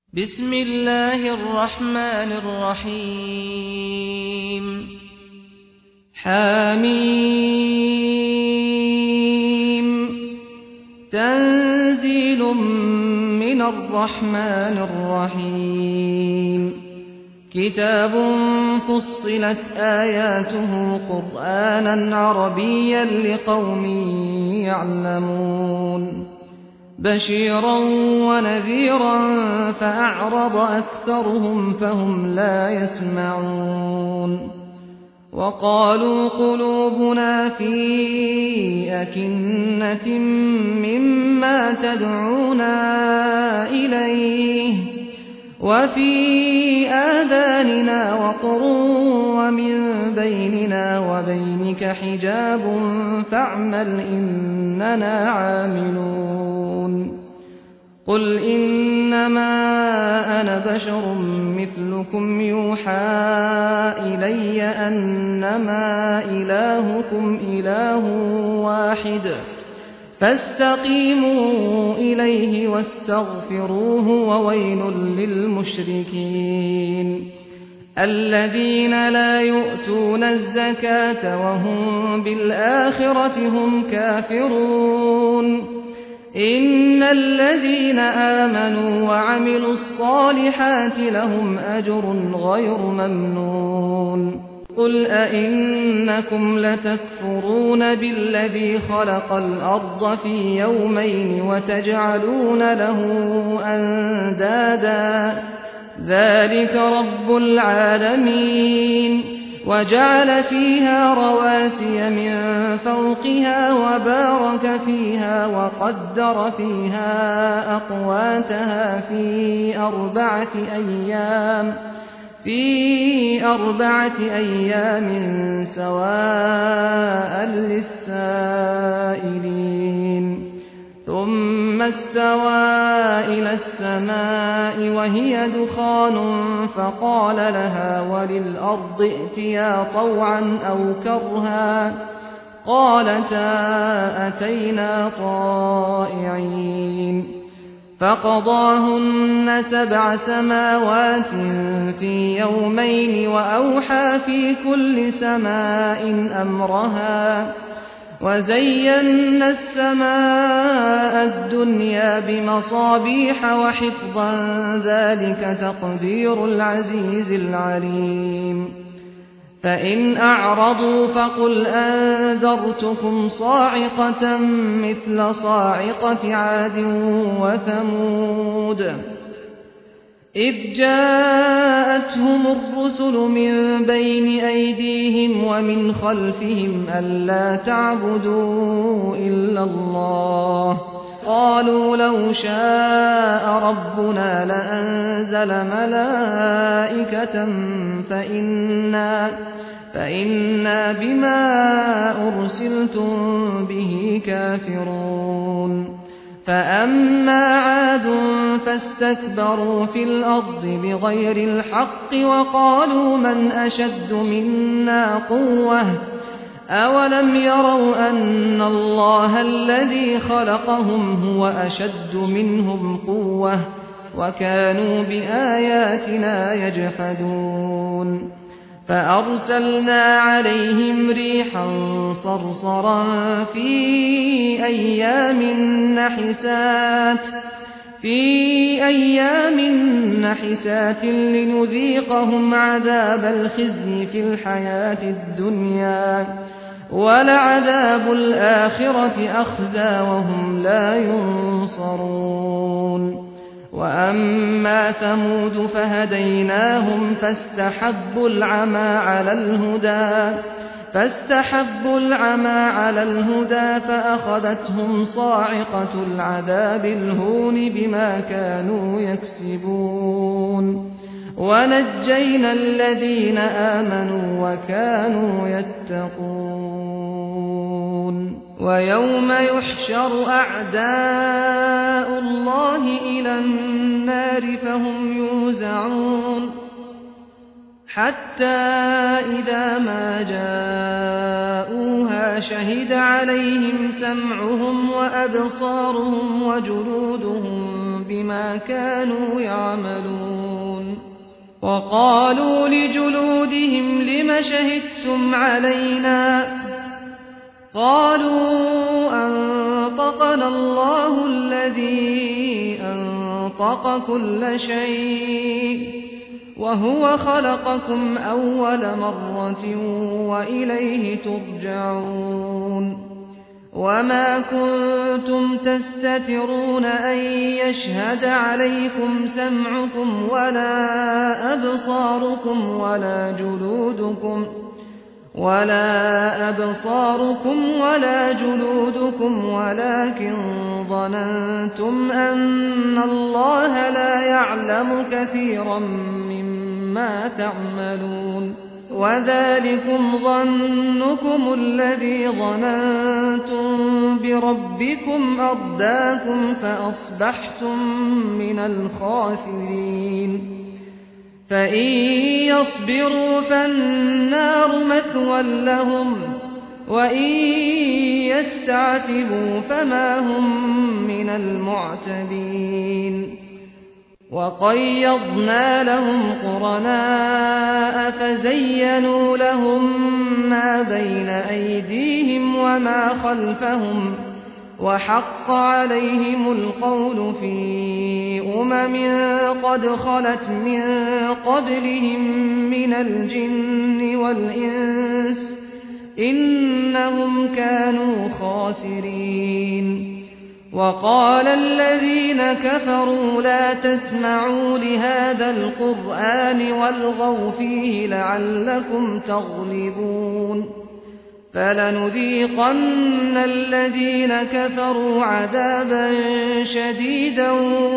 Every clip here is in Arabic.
بسم الله الرحمن الرحيم حميم تنزيل من الرحمن الرحيم كتاب فصلت آياته قرآنا عربيا لقوم يعلمون بشيرا ونذيرا فأعرض أكثرهم فهم لا يسمعون وقالوا قلوبنا في أكنة مما تدعونا إليه وفي آذاننا وقر ومن بيننا وبينك حجاب فاعمل إننا عاملون قل إنما أنا بشر مثلكم يوحى إلي أنما إلهكم إله واحد فاستقيموا إليه واستغفروه وويل للمشركين الذين لا يؤتون الزكاة وهم بالآخرة هم كافرون إن الذين آمنوا وعملوا الصالحات لهم أجر غير ممنون قل أئنكم لتكفرون بالذي خلق الأرض في يومين وتجعلون له أندادا ذلك رب العالمين وجعل فيها رواسي من فوقها وبارك فيها وقدر فيها أقواتها في أربعة أيام سواء للسائلين ثم استوى إلى السماء وهي دخان فقال لها وللأرض ائتيا طوعا أو كرها قالتا أتينا طائعين فقضاهن 7 سماوات في يومين وأوحى في كل سماء أمرها وزينا السماء الدنيا بمصابيح وحفظا ذلك تقدير العزيز العليم فإن أعرضوا فقل أنذرتكم صاعقة مثل صاعقة عاد وثمود إذ جاءتهم الرسل من بين أيديهم ومن خلفهم ألا تعبدوا إلا الله قالوا لو شاء ربنا لأنزل ملائكة فإنا بما أرسلتم به كافرون فأما عاد فاستكبروا في الأرض بغير الحق وقالوا من أشد منا قوة أولم يروا أن الله الذي خلقهم هو أشد منهم قوة وكانوا بآياتنا يجحدون فأرسلنا عليهم ريحا صرصرا في أيام نحسات لنذيقهم عذاب الخزي في الحياة الدنيا ولعذاب الآخرة أخزى وهم لا ينصرون وأما ثمود فهديناهم فاستحبوا العمى على الهدى فأخذتهم صاعقة العذاب الهون بما كانوا يكسبون ونجينا الذين آمنوا وكانوا يتقون ويوم يحشر أعداء الله إلى النار فهم يوزعون حتى إذا ما جاءوها شهد عليهم سمعهم وأبصارهم وجلودهم بما كانوا يعملون وقالوا لجلودهم لم شهدتم علينا قالوا أنطقنا الله الذي أنطق كل شيء وهو خلقكم أول مرة وإليه ترجعون وما كنتم تستترون أن يشهد عليكم سمعكم ولا أبصاركم ولا جلودكم ولكن ظننتم أن الله لا يعلم كثيرا مما تعملون وذلكم ظنكم الذي ظننتم بربكم أرداكم فأصبحتم من الخاسرين فإن يصبروا فالنار مثوى لهم وإن يستعتبوا فما هم من المعتبين وقيضنا لهم قرناء فزينوا لهم ما بين أيديهم وما خلفهم وحق عليهم القول في قد خلت من قبلهم من الجن والإنس إنهم كانوا خاسرين وقال الذين كفروا لا تسمعوا لهذا القرآن والغوا فيه لعلكم تغلبون فلنذيقن الذين كفروا عذابا شديدا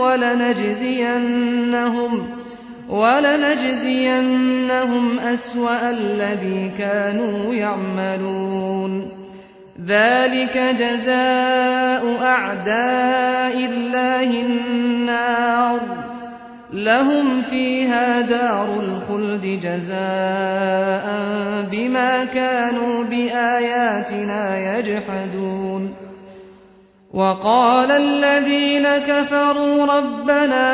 ولنجزينهم أسوأ الذي كانوا يعملون ذلك جزاء أعداء الله النار لهم فيها دار الخلد جزاء بما كانوا بآياتنا يجحدون وقال الذين كفروا ربنا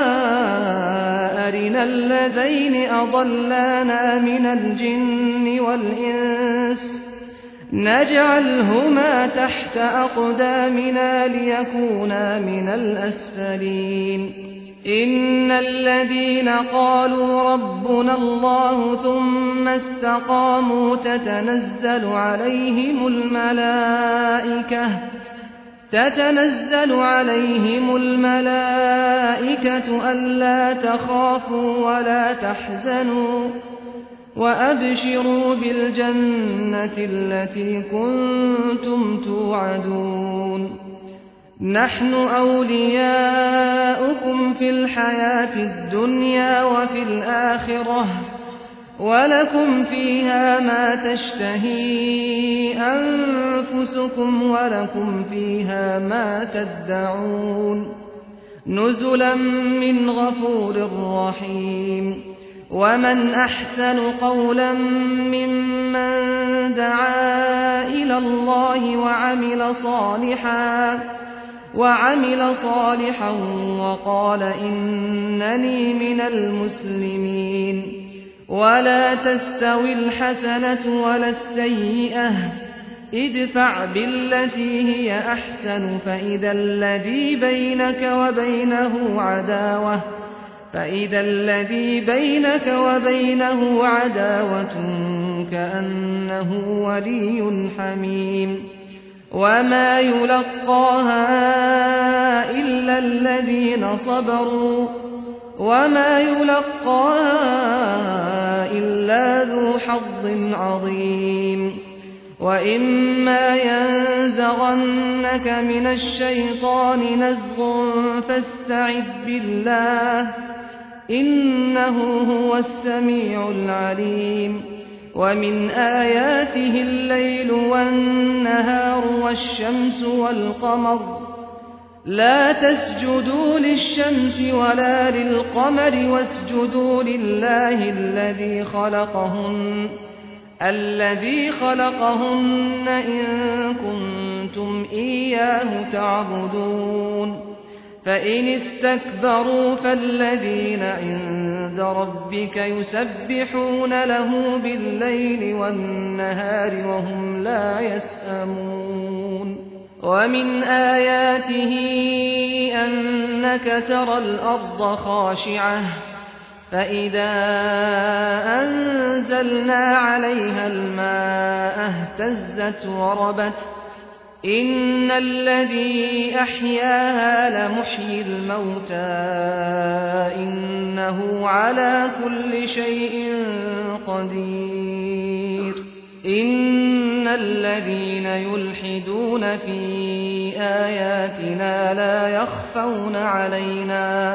أرنا الذين أضلانا من الجن والإنس نجعلهما تحت أقدامنا ليكونا من الأسفلين إن الذين قالوا ربنا الله ثم استقاموا تتنزل عليهم الملائكة ألا تخافوا ولا تحزنوا وأبشروا بالجنة التي كنتم توعدون نحن أولياؤكم في الحياة الدنيا وفي الآخرة ولكم فيها ما تشتهي أنفسكم ولكم فيها ما تدعون نزلا من غفور رحيم ومن أحسن قولا ممن دعا إلى الله وعمل صالحا وقال إنني من المسلمين ولا تستوي الحسنة ولا السيئة ادفع بالتي هي أحسن فإذا الذي بينك وبينه عداوة كأنه ولي حميم وما يلقاها إلا الذين صبروا وما يلقاها إلا ذو حظ عظيم وإما ينزغنك من الشيطان نزغ فاستعذ بالله إنه هو السميع العليم ومن آياته الليل والنهار والشمس والقمر لا تسجدوا للشمس ولا للقمر واسجدوا لله الذي خلقهن إن كنتم إياه تعبدون فإن استكبروا فالذين عند ربك يسبحون له بالليل والنهار وهم لا يسأمون ومن آياته أنك ترى الأرض خاشعة فإذا أنزلنا عليها الماء اهتزت وربت إن الذي أحياها لمحيي الموتى إنه على كل شيء قدير إن الذين يلحدون في آياتنا لا يخفون علينا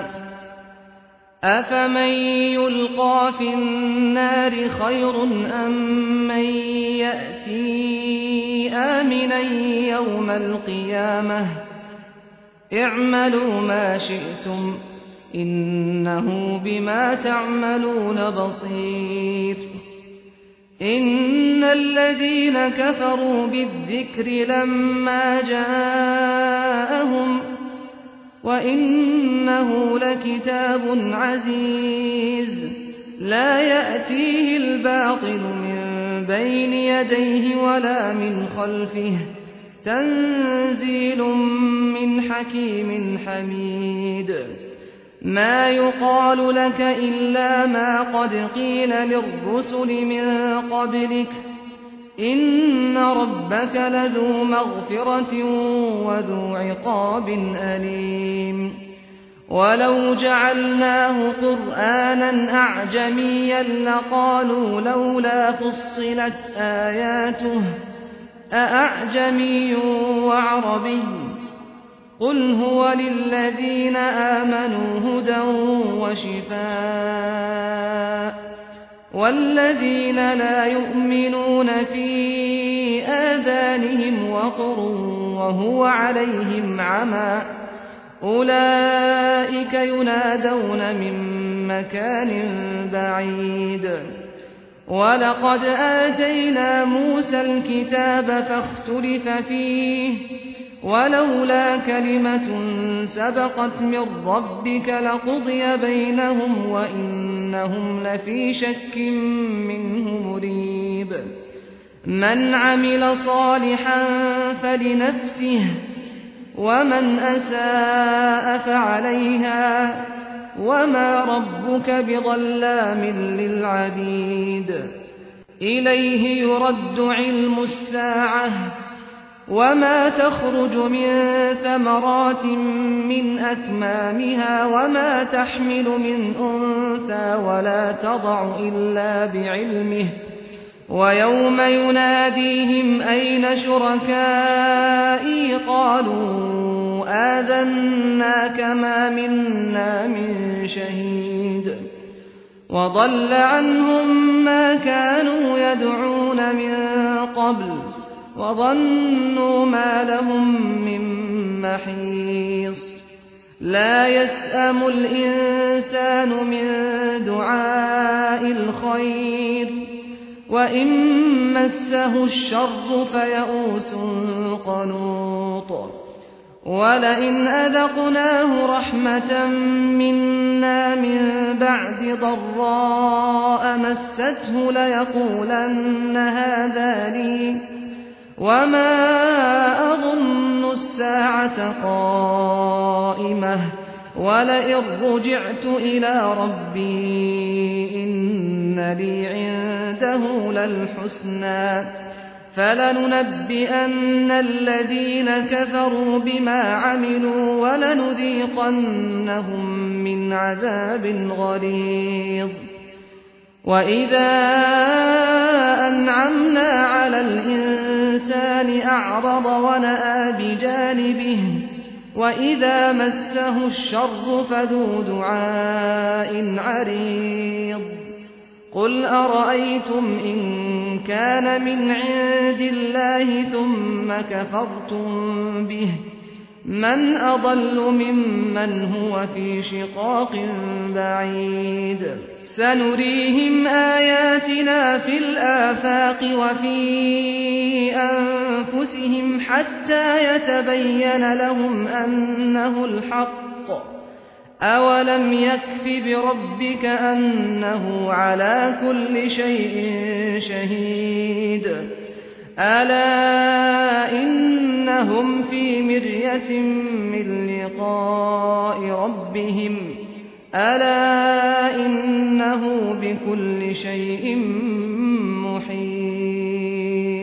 أفمن يلقى في النار خير أم من يأتي آمنا يوم القيامة اعملوا ما شئتم إنه بما تعملون بصير إن الذين كفروا بالذكر لما جاءهم وإنه لكتاب عزيز لا يأتيه الباطل من بين يديه ولا من خلفه تنزيل من حكيم حميد ما يقال لك إلا ما قد قيل للرسل من قبلك إن ربك لذو مغفرة وذو عقاب أليم ولو جعلناه قرآنا أعجميا لقالوا لولا فصلت آياته أأعجمي وعربي قل هو للذين آمنوا هدى وشفاء والذين لا يؤمنون في آذانهم وقر وهو عليهم عمى أولئك ينادون من مكان بعيد ولقد آتينا موسى الكتاب فاختلف فيه ولولا كلمة سبقت من ربك لقضي بينهم وإنهم لفي شك منه مريب من عمل صالحا فلنفسه ومن أساء فعليها وما ربك بظلام للعبيد إليه يرد علم الساعة وما تخرج من ثمرات من أكمامها وما تحمل من أنثى ولا تضع إلا بعلمه ويوم يناديهم أين شركائي قالوا آذناك ما منا من شهيد وضل عنهم ما كانوا يدعون من قبل وظنوا ما لهم من محيص لا يسأم الإنسان من دعاء الخير وإن مسه الشر فيئوس قنوط ولئن أذقناه رحمة منا من بعد ضراء مسته ليقولن هذا لي وما أظن الساعة قائمة ولئن رجعت إلى ربي إن لي عنده للحسنى فلننبئن الذين كفروا بما عملوا ولنذيقنهم من عذاب غليظ وإذا أنعمنا على الإنسان أعرض ونأى بجانبه وإذا مسه الشر فذو دعاء عريض قل أرأيتم إن كان من عند الله ثم كفرتم به من أضل ممن هو في شقاق بعيد سنريهم آياتنا في الآفاق وفي أنفسهم حتى يتبين لهم أنه الحق أولم يكف بربك أنه على كل شيء شهيد ألا إنهم في مرية من لقاء ربهم ألا إنه بكل شيء محيط